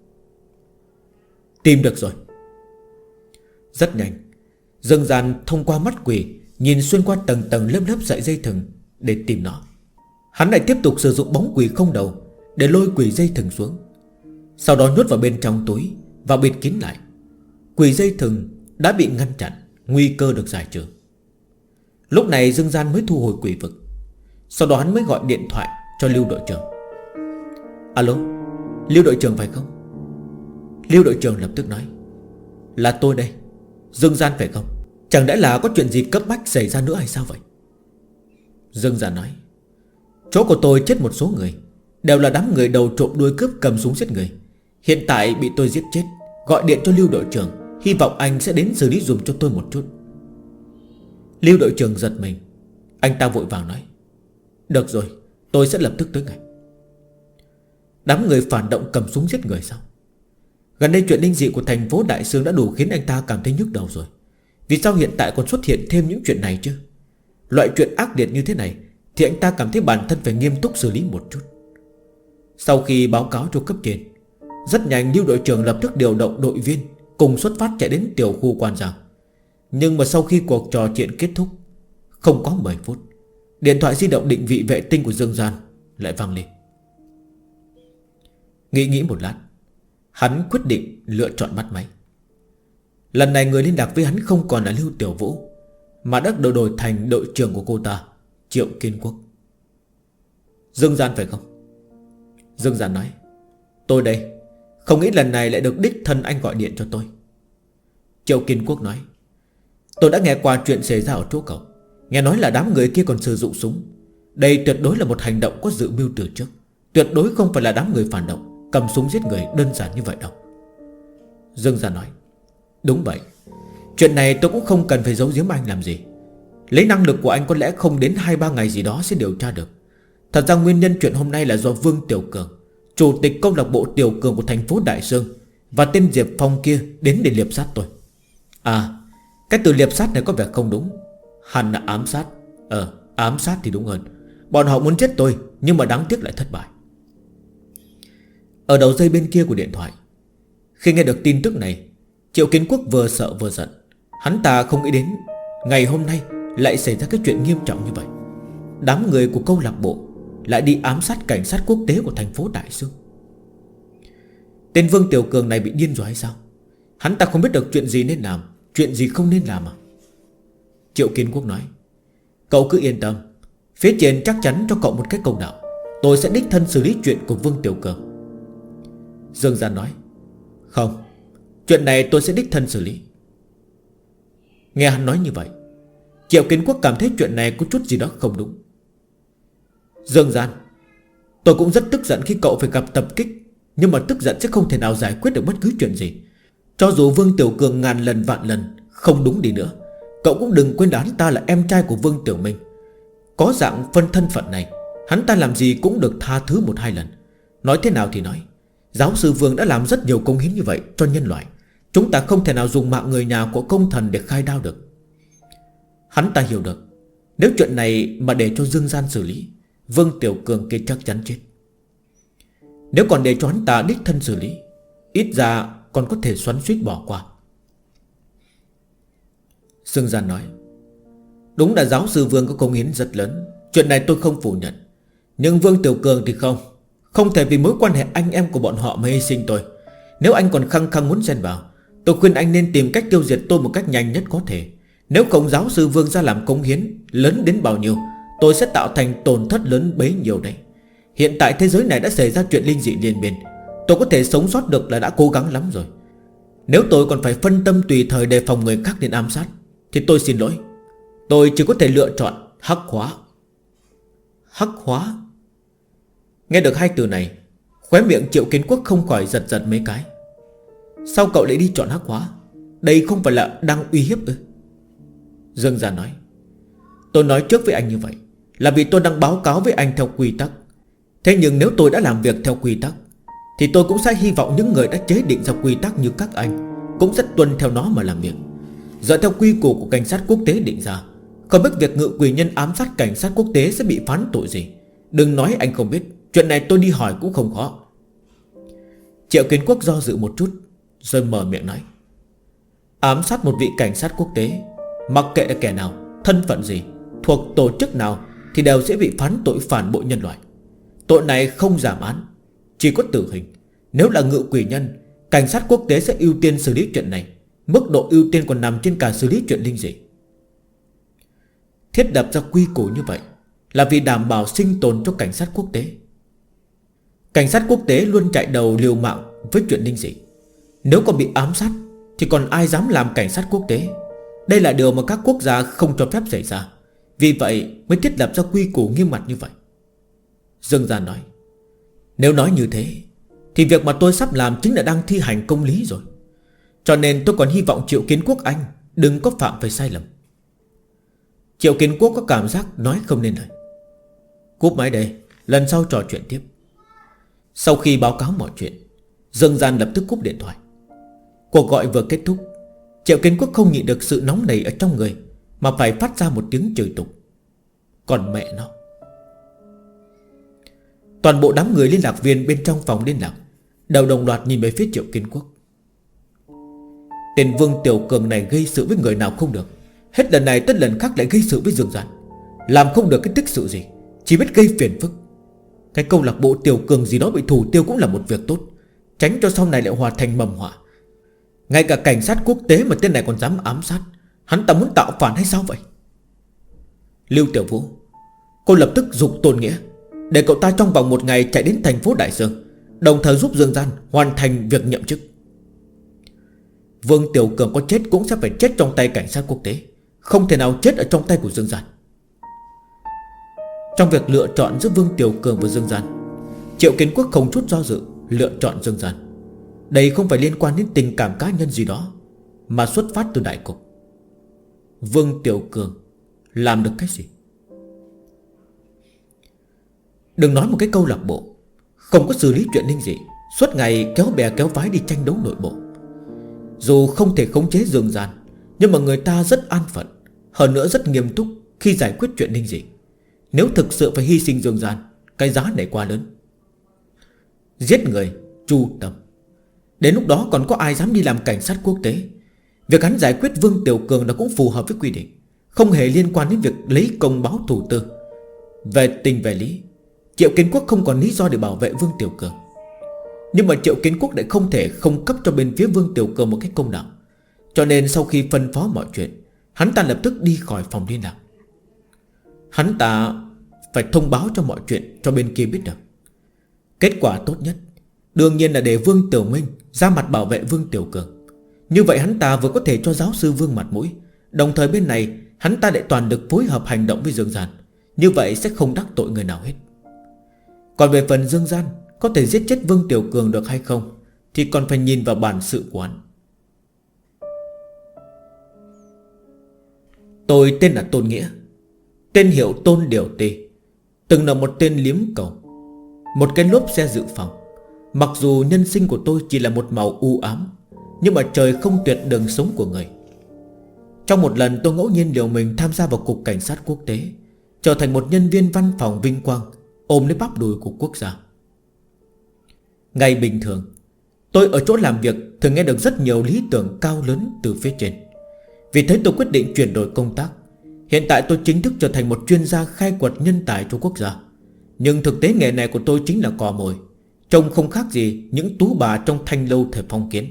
[SPEAKER 1] Tìm được rồi. Rất nhanh, Dương Gian thông qua mắt quỷ nhìn xuyên qua tầng tầng lớp lớp sợi dây thừng để tìm nó. Hắn lại tiếp tục sử dụng bóng quỷ không đầu để lôi quỷ dây thừng xuống, sau đó nhốt vào bên trong túi và bịt kín lại. Quỷ dây thừng đã bị ngăn chặn, nguy cơ được giải trừ. Lúc này Dương Gian mới thu hồi quỷ vực. Sau đó hắn mới gọi điện thoại cho Lưu đội trưởng. Alo, Lưu đội trưởng phải không? Lưu đội trưởng lập tức nói: Là tôi đây, Dương Gian phải không? Chẳng lẽ là có chuyện gì cấp bách xảy ra nữa hay sao vậy? Dương Gian nói: Chỗ của tôi chết một số người, đều là đám người đầu trộm đuôi cướp cầm súng giết người. Hiện tại bị tôi giết chết. Gọi điện cho Lưu đội trưởng, hy vọng anh sẽ đến xử lý dùm cho tôi một chút. Lưu đội trưởng giật mình. Anh ta vội vàng nói: Được rồi, tôi sẽ lập tức tới ngay. Đám người phản động cầm súng giết người sao? Gần đây chuyện linh dị của thành phố Đại Sương đã đủ khiến anh ta cảm thấy nhức đầu rồi. Vì sao hiện tại còn xuất hiện thêm những chuyện này chứ? Loại chuyện ác liệt như thế này thì anh ta cảm thấy bản thân phải nghiêm túc xử lý một chút. Sau khi báo cáo cho cấp trên, rất nhanh Lưu đội trưởng lập tức điều động đội viên cùng xuất phát chạy đến tiểu khu Quan Giang. Nhưng mà sau khi cuộc trò chuyện kết thúc, không có 10 phút, điện thoại di động định vị vệ tinh của Dương Gian lại vang lên. Nghĩ một lát, hắn quyết định lựa chọn bắt máy. Lần này người liên lạc với hắn không còn là Lưu Tiểu Vũ, mà đã đổi thành đội trưởng của cô ta, Triệu Kiên Quốc. Dương Gian phải không? Dương Gian nói: Tôi đây. Không nghĩ lần này lại được đích thân anh gọi điện cho tôi. Triệu Kiên Quốc nói: Tôi đã nghe qua chuyện xảy ra ở chỗ cậu. Nghe nói là đám người kia còn sử dụng súng. Đây tuyệt đối là một hành động có dự mưu từ trước. Tuyệt đối không phải là đám người phản động cầm súng giết người đơn giản như vậy đâu. Dương Gian nói: Đúng vậy. Chuyện này tôi cũng không cần phải giấu giếm anh làm gì. Lấy năng lực của anh có lẽ không đến 2-3 ngày gì đó sẽ điều tra được. Thật ra nguyên nhân chuyện hôm nay là do Vương Tiểu Cường, chủ tịch câu lạc bộ Tiểu Cường của thành phố Đại Sương, và tên Diệp Phong kia đến để liệp sát tôi. À, cái từ liệp sát này có vẻ không đúng. Hẳn là ám sát. Ám sát thì đúng hơn. Bọn họ muốn chết tôi, nhưng mà đáng tiếc lại thất bại. Ở đầu dây bên kia của điện thoại, khi nghe được tin tức này, Triệu Kiến Quốc vừa sợ vừa giận. Hắn ta không nghĩ đến ngày hôm nay lại xảy ra cái chuyện nghiêm trọng như vậy. Đám người của câu lạc bộ lại đi ám sát cảnh sát quốc tế của thành phố Đại Sương. Tên Vương Tiểu Cường này bị điên rồi hay sao? Hắn ta không biết được chuyện gì nên làm, chuyện gì không nên làm à? Triệu Kiến Quốc nói: Cậu cứ yên tâm, phía trên chắc chắn cho cậu một cái công đạo. Tôi sẽ đích thân xử lý chuyện của Vương Tiểu Cường. Dương Gian nói: Không, chuyện này tôi sẽ đích thân xử lý. Nghe hắn nói như vậy, Triệu Kiến Quốc cảm thấy chuyện này có chút gì đó không đúng. Dương Gian, tôi cũng rất tức giận khi cậu phải gặp tập kích, nhưng mà tức giận sẽ không thể nào giải quyết được bất cứ chuyện gì. Cho dù Vương Tiểu Cường ngàn lần vạn lần không đúng đi nữa, cậu cũng đừng quên là hắn ta là em trai của Vương Tiểu Minh. Có dạng phân thân phận này, hắn ta làm gì cũng được tha thứ 1-2 lần. Nói thế nào thì nói, giáo sư Vương đã làm rất nhiều công hiến như vậy cho nhân loại. Chúng ta không thể nào dùng mạng người nhà của công thần để khai đao được. Hắn ta hiểu được, nếu chuyện này mà để cho Dương Gian xử lý, Vương Tiểu Cường kia chắc chắn chết. Nếu còn để cho hắn ta đích thân xử lý, ít ra còn có thể xoắn xuýt bỏ qua. Dương Gian nói: Đúng là giáo sư Vương có công hiến rất lớn, chuyện này tôi không phủ nhận. Nhưng Vương Tiểu Cường thì không. Không thể vì mối quan hệ anh em của bọn họ mà hy sinh tôi. Nếu anh còn khăng khăng muốn xen vào, tôi khuyên anh nên tìm cách tiêu diệt tôi một cách nhanh nhất có thể. Nếu không giáo sư Vương ra làm công hiến lớn đến bao nhiêu, tôi sẽ tạo thành tổn thất lớn bấy nhiêu đấy. Hiện tại thế giới này đã xảy ra chuyện linh dị liên miên, tôi có thể sống sót được là đã cố gắng lắm rồi. Nếu tôi còn phải phân tâm tùy thời đề phòng người khác đến ám sát, thì tôi xin lỗi. Tôi chỉ có thể lựa chọn hắc hóa. Hắc hóa? Nghe được hai từ này, khóe miệng Triệu Kiến Quốc không khỏi giật giật mấy cái. Sao cậu lại đi chọn hắc hóa? Đây không phải là đang uy hiếp ư? Dương Gian nói: Tôi nói trước với anh như vậy là vì tôi đang báo cáo với anh theo quy tắc. Thế nhưng nếu tôi đã làm việc theo quy tắc thì tôi cũng sẽ hy vọng những người đã chế định ra quy tắc như các anh cũng rất tuân theo nó mà làm việc, dựa theo quy củ của cảnh sát quốc tế định ra. Không biết việc ngự quỷ nhân ám sát cảnh sát quốc tế sẽ bị phán tội gì. Đừng nói anh không biết, chuyện này tôi đi hỏi cũng không khó. Triệu Kiến Quốc do dự một chút rồi mở miệng nói: ám sát một vị cảnh sát quốc tế, mặc kệ là kẻ nào, thân phận gì, thuộc tổ chức nào, thì đều sẽ bị phán tội phản bội nhân loại. Tội này không giảm án, chỉ có tử hình. Nếu là ngự quỷ nhân, cảnh sát quốc tế sẽ ưu tiên xử lý chuyện này. Mức độ ưu tiên còn nằm trên cả xử lý chuyện linh dị. Thiết lập ra quy củ như vậy là vì đảm bảo sinh tồn cho cảnh sát quốc tế. Cảnh sát quốc tế luôn chạy đầu liều mạng với chuyện linh dị. Nếu còn bị ám sát thì còn ai dám làm cảnh sát quốc tế. Đây là điều mà các quốc gia không cho phép xảy ra. Vì vậy mới thiết lập ra quy củ nghiêm ngặt như vậy. Dương Gian nói: nếu nói như thế thì việc mà tôi sắp làm chính là đang thi hành công lý rồi. Cho nên tôi còn hy vọng Triệu Kiến Quốc anh đừng có phạm phải sai lầm. Triệu Kiến Quốc có cảm giác nói không nên lời. Cúp máy đây, lần sau trò chuyện tiếp. Sau khi báo cáo mọi chuyện, Dương Gian lập tức cúp điện thoại. Cuộc gọi vừa kết thúc, Triệu Kiến Quốc không nhịn được sự nóng nảy ở trong người mà phải phát ra một tiếng chửi tục: còn mẹ nó. Toàn bộ đám người liên lạc viên bên trong phòng liên lạc đều đồng loạt nhìn về phía Triệu Kiến Quốc. Tên Vương Tiểu Cường này gây sự với người nào không được, hết lần này tới lần khác lại gây sự với Dương Gian. Làm không được cái tích sự gì, chỉ biết gây phiền phức. Cái câu lạc bộ Tiểu Cường gì đó bị thủ tiêu cũng là một việc tốt, tránh cho sau này lại hòa thành mầm họa. Ngay cả cảnh sát quốc tế mà tên này còn dám ám sát, hắn ta muốn tạo phản hay sao vậy? Lưu Tiểu Vũ, cô lập tức giục Tôn Nghĩa để cậu ta trong vòng 1 ngày chạy đến thành phố Đại Dương, đồng thời giúp Dương Gian hoàn thành việc nhậm chức. Vương Tiểu Cường có chết cũng sẽ phải chết trong tay cảnh sát quốc tế, không thể nào chết ở trong tay của Dương Gian. Trong việc lựa chọn giữa Vương Tiểu Cường và Dương Gian, Triệu Kiến Quốc không chút do dự lựa chọn Dương Gian. Đây không phải liên quan đến tình cảm cá nhân gì đó, mà xuất phát từ đại cục. Vương Tiểu Cường làm được cái gì? Đừng nói một cái câu lạc bộ không có xử lý chuyện linh dị, suốt ngày kéo bè kéo phái đi tranh đấu nội bộ. Dù không thể khống chế Dương Gian, nhưng mà người ta rất an phận, hơn nữa rất nghiêm túc khi giải quyết chuyện linh dị. Nếu thực sự phải hy sinh Dương Gian, cái giá này quá lớn. Giết người, chu tâm. Đến lúc đó còn có ai dám đi làm cảnh sát quốc tế. Việc hắn giải quyết Vương Tiểu Cường là cũng phù hợp với quy định, không hề liên quan đến việc lấy công báo thủ tư. Về tình về lý, Triệu Kiến Quốc không còn lý do để bảo vệ Vương Tiểu Cường. Nhưng mà Triệu Kiến Quốc lại không thể không cấp cho bên phía Vương Tiểu Cường một cách công đạo. Cho nên sau khi phân phó mọi chuyện, hắn ta lập tức đi khỏi phòng liên lạc. Hắn ta phải thông báo cho mọi chuyện cho bên kia biết được. Kết quả tốt nhất đương nhiên là để Vương Tiểu Minh ra mặt bảo vệ Vương Tiểu Cường. Như vậy hắn ta vừa có thể cho giáo sư Vương mặt mũi, đồng thời bên này hắn ta lại toàn được phối hợp hành động với Dương Gian. Như vậy sẽ không đắc tội người nào hết. Còn về phần Dương Gian có thể giết chết Vương Tiểu Cường được hay không thì còn phải nhìn vào bản sự của hắn. Tôi tên là Tôn Nghĩa, tên hiệu Tôn Điều Tê, từng là một tên liếm cầu, một cái lốp xe dự phòng. Mặc dù nhân sinh của tôi chỉ là một màu u ám, nhưng mà trời không tuyệt đường sống của người. Trong một lần tôi ngẫu nhiên liều mình tham gia vào cục cảnh sát quốc tế, trở thành một nhân viên văn phòng vinh quang, ôm lấy bắp đùi của quốc gia. Ngày bình thường tôi ở chỗ làm việc thường nghe được rất nhiều lý tưởng cao lớn từ phía trên. Vì thế tôi quyết định chuyển đổi công tác. Hiện tại tôi chính thức trở thành một chuyên gia khai quật nhân tài cho quốc gia. Nhưng thực tế nghề này của tôi chính là cò mồi, trông không khác gì những tú bà trong thanh lâu thời phong kiến.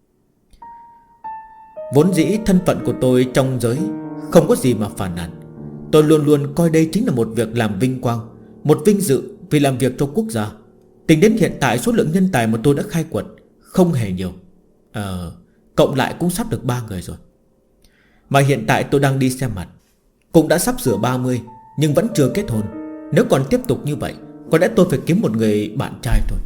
[SPEAKER 1] Vốn dĩ thân phận của tôi trong giới không có gì mà phàn nàn. Tôi luôn luôn coi đây chính là một việc làm vinh quang, một vinh dự vì làm việc cho quốc gia. Tính đến hiện tại số lượng nhân tài mà tôi đã khai quật không hề nhiều, cộng lại cũng sắp được 3 người rồi. Mà hiện tại tôi đang đi xem mặt, cũng đã sắp sửa 30 nhưng vẫn chưa kết hôn. Nếu còn tiếp tục như vậy, có lẽ tôi phải kiếm một người bạn trai thôi.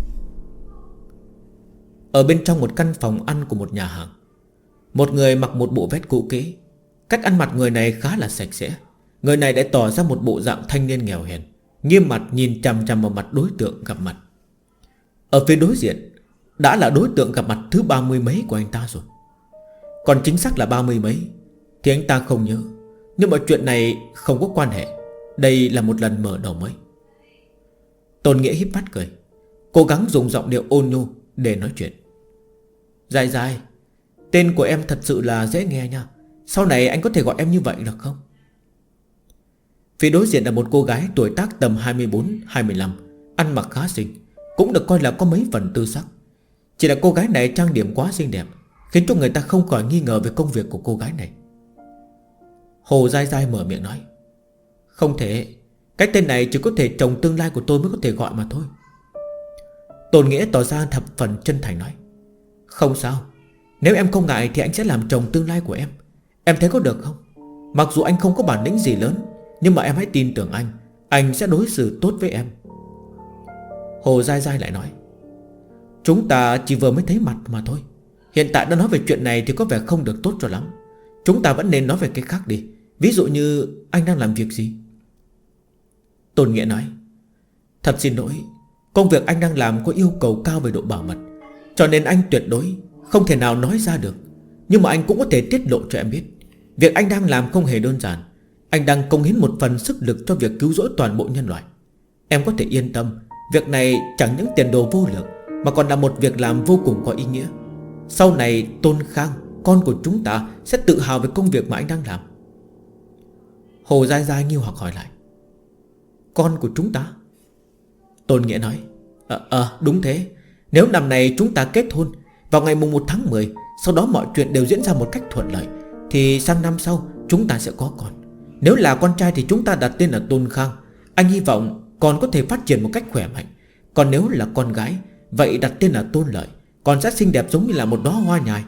[SPEAKER 1] Ở bên trong một căn phòng ăn của một nhà hàng, một người mặc một bộ vest cũ kỹ. Cách ăn mặc người này khá là sạch sẽ, Người này đã tỏ ra một bộ dạng thanh niên nghèo hèn, nghiêm mặt nhìn chằm chằm vào mặt đối tượng gặp mặt. Ở phía đối diện đã là đối tượng gặp mặt thứ 30 mấy của anh ta rồi. Còn chính xác là 30 mấy thì anh ta không nhớ. Nhưng mà chuyện này không có quan hệ. Đây là một lần mở đầu mới. Tôn Nghĩa híp mắt cười, cố gắng dùng giọng điệu ôn nhu để nói chuyện. Dài dài, tên của em thật sự là dễ nghe nha. Sau này anh có thể gọi em như vậy được không? Phía đối diện là một cô gái tuổi tác tầm 24-25, ăn mặc khá xinh, cũng được coi là có mấy phần tư sắc. Chỉ là cô gái này trang điểm quá xinh đẹp, khiến cho người ta không khỏi nghi ngờ về công việc của cô gái này. Hồ Dai Dai mở miệng nói, không thể, cái tên này chỉ có thể chồng tương lai của tôi mới có thể gọi mà thôi. Tôn Nghĩa tỏ ra thập phần chân thành nói, không sao, nếu em không ngại thì anh sẽ làm chồng tương lai của em. Em thấy có được không? Mặc dù anh không có bản lĩnh gì lớn, nhưng mà em hãy tin tưởng anh sẽ đối xử tốt với em. Hồ Dai Dai lại nói, chúng ta chỉ vừa mới thấy mặt mà thôi. Hiện tại đã nói về chuyện này thì có vẻ không được tốt cho lắm. Chúng ta vẫn nên nói về cái khác đi. Ví dụ như anh đang làm việc gì? Tôn Nghĩa nói, thật xin lỗi, công việc anh đang làm có yêu cầu cao về độ bảo mật, cho nên anh tuyệt đối không thể nào nói ra được. Nhưng mà anh cũng có thể tiết lộ cho em biết, việc anh đang làm không hề đơn giản. Anh đang cống hiến một phần sức lực cho việc cứu rỗi toàn bộ nhân loại. Em có thể yên tâm, việc này chẳng những tiền đồ vô lượng, mà còn là một việc làm vô cùng có ý nghĩa. Sau này Tôn Khang, con của chúng ta, sẽ tự hào về công việc mà anh đang làm. Hồ Dai Dai nghi hoặc hỏi lại, con của chúng ta? Tôn Nghĩa nói, đúng thế. Nếu năm này chúng ta kết hôn vào ngày mùng 1 tháng 10, sau đó mọi chuyện đều diễn ra một cách thuận lợi, thì sang năm sau chúng ta sẽ có con. Nếu là con trai thì chúng ta đặt tên là Tôn Khang. Anh hy vọng con có thể phát triển một cách khỏe mạnh. Còn nếu là con gái, vậy đặt tên là Tôn Lợi. Con sẽ xinh đẹp giống như là một đóa hoa nhài.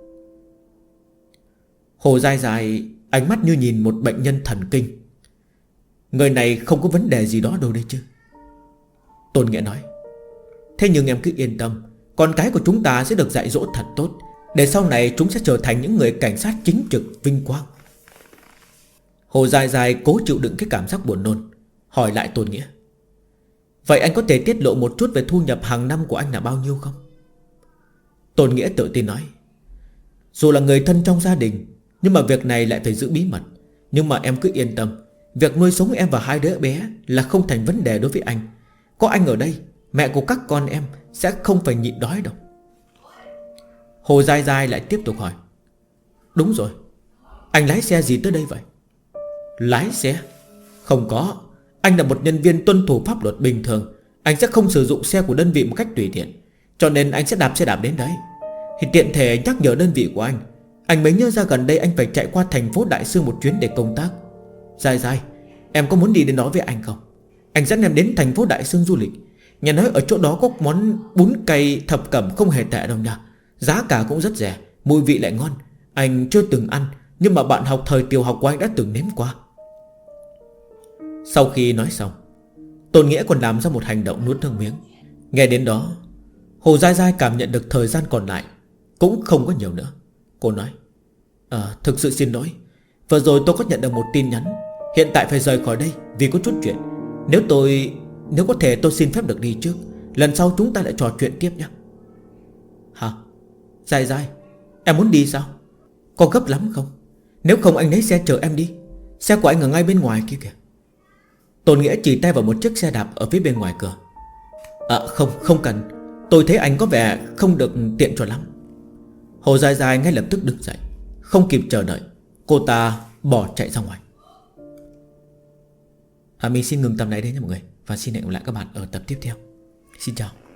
[SPEAKER 1] Hồ Dai Dai ánh mắt như nhìn một bệnh nhân thần kinh. Người này không có vấn đề gì đó đâu đấy chứ. Tôn Nghĩa nói, thế nhưng em cứ yên tâm, con cái của chúng ta sẽ được dạy dỗ thật tốt, để sau này chúng sẽ trở thành những người cảnh sát chính trực vinh quang. Hồ Dai Dai cố chịu đựng cái cảm giác buồn nôn, hỏi lại Tôn Nghĩa, vậy anh có thể tiết lộ một chút về thu nhập hàng năm của anh là bao nhiêu không? Tôn Nghĩa tự tin nói, dù là người thân trong gia đình, nhưng mà việc này lại phải giữ bí mật. Nhưng mà em cứ yên tâm, việc nuôi sống em và hai đứa bé là không thành vấn đề đối với anh. Có anh ở đây, mẹ của các con em sẽ không phải nhịn đói đâu. Hồ Dai Dai lại tiếp tục hỏi, đúng rồi, anh lái xe gì tới đây vậy? Lái xe? Không có, anh là một nhân viên tuân thủ pháp luật bình thường. Anh sẽ không sử dụng xe của đơn vị một cách tùy tiện, cho nên anh sẽ đạp xe đạp đến đấy. Thì tiện thể nhắc nhở đơn vị của anh mới nhớ ra gần đây anh phải chạy qua thành phố Đại Sương một chuyến để công tác. Dai Dai, em có muốn đi đến đó với anh không? Anh dẫn em đến thành phố Đại Sương du lịch. Nghe nói ở chỗ đó có món bún cay thập cẩm không hề tệ đâu nha. Giá cả cũng rất rẻ, mùi vị lại ngon. Anh chưa từng ăn, nhưng mà bạn học thời tiểu học của anh đã từng nếm qua. Sau khi nói xong, Tôn Nghĩa còn làm ra một hành động nuốt nước miếng. Nghe đến đó, Hồ Dai Dai cảm nhận được thời gian còn lại cũng không có nhiều nữa. Cô nói, thực sự xin lỗi, vừa rồi tôi có nhận được một tin nhắn, hiện tại phải rời khỏi đây vì có chút chuyện. Nếu có thể tôi xin phép được đi trước, lần sau chúng ta lại trò chuyện tiếp nhé. Hả? Dai Dai, em muốn đi sao? Có gấp lắm không? Nếu không anh lấy xe chở em đi. Xe của anh ở ngay bên ngoài kia kìa. Tôn Nghĩa chỉ tay vào một chiếc xe đạp ở phía bên ngoài cửa. Không cần, tôi thấy anh có vẻ không được tiện cho lắm. Hồ Dai Dai ngay lập tức đứng dậy, không kịp chờ đợi, cô ta bỏ chạy ra ngoài. Mình xin ngừng tập này đấy nha mọi người, và xin hẹn gặp lại các bạn ở tập tiếp theo. Xin chào.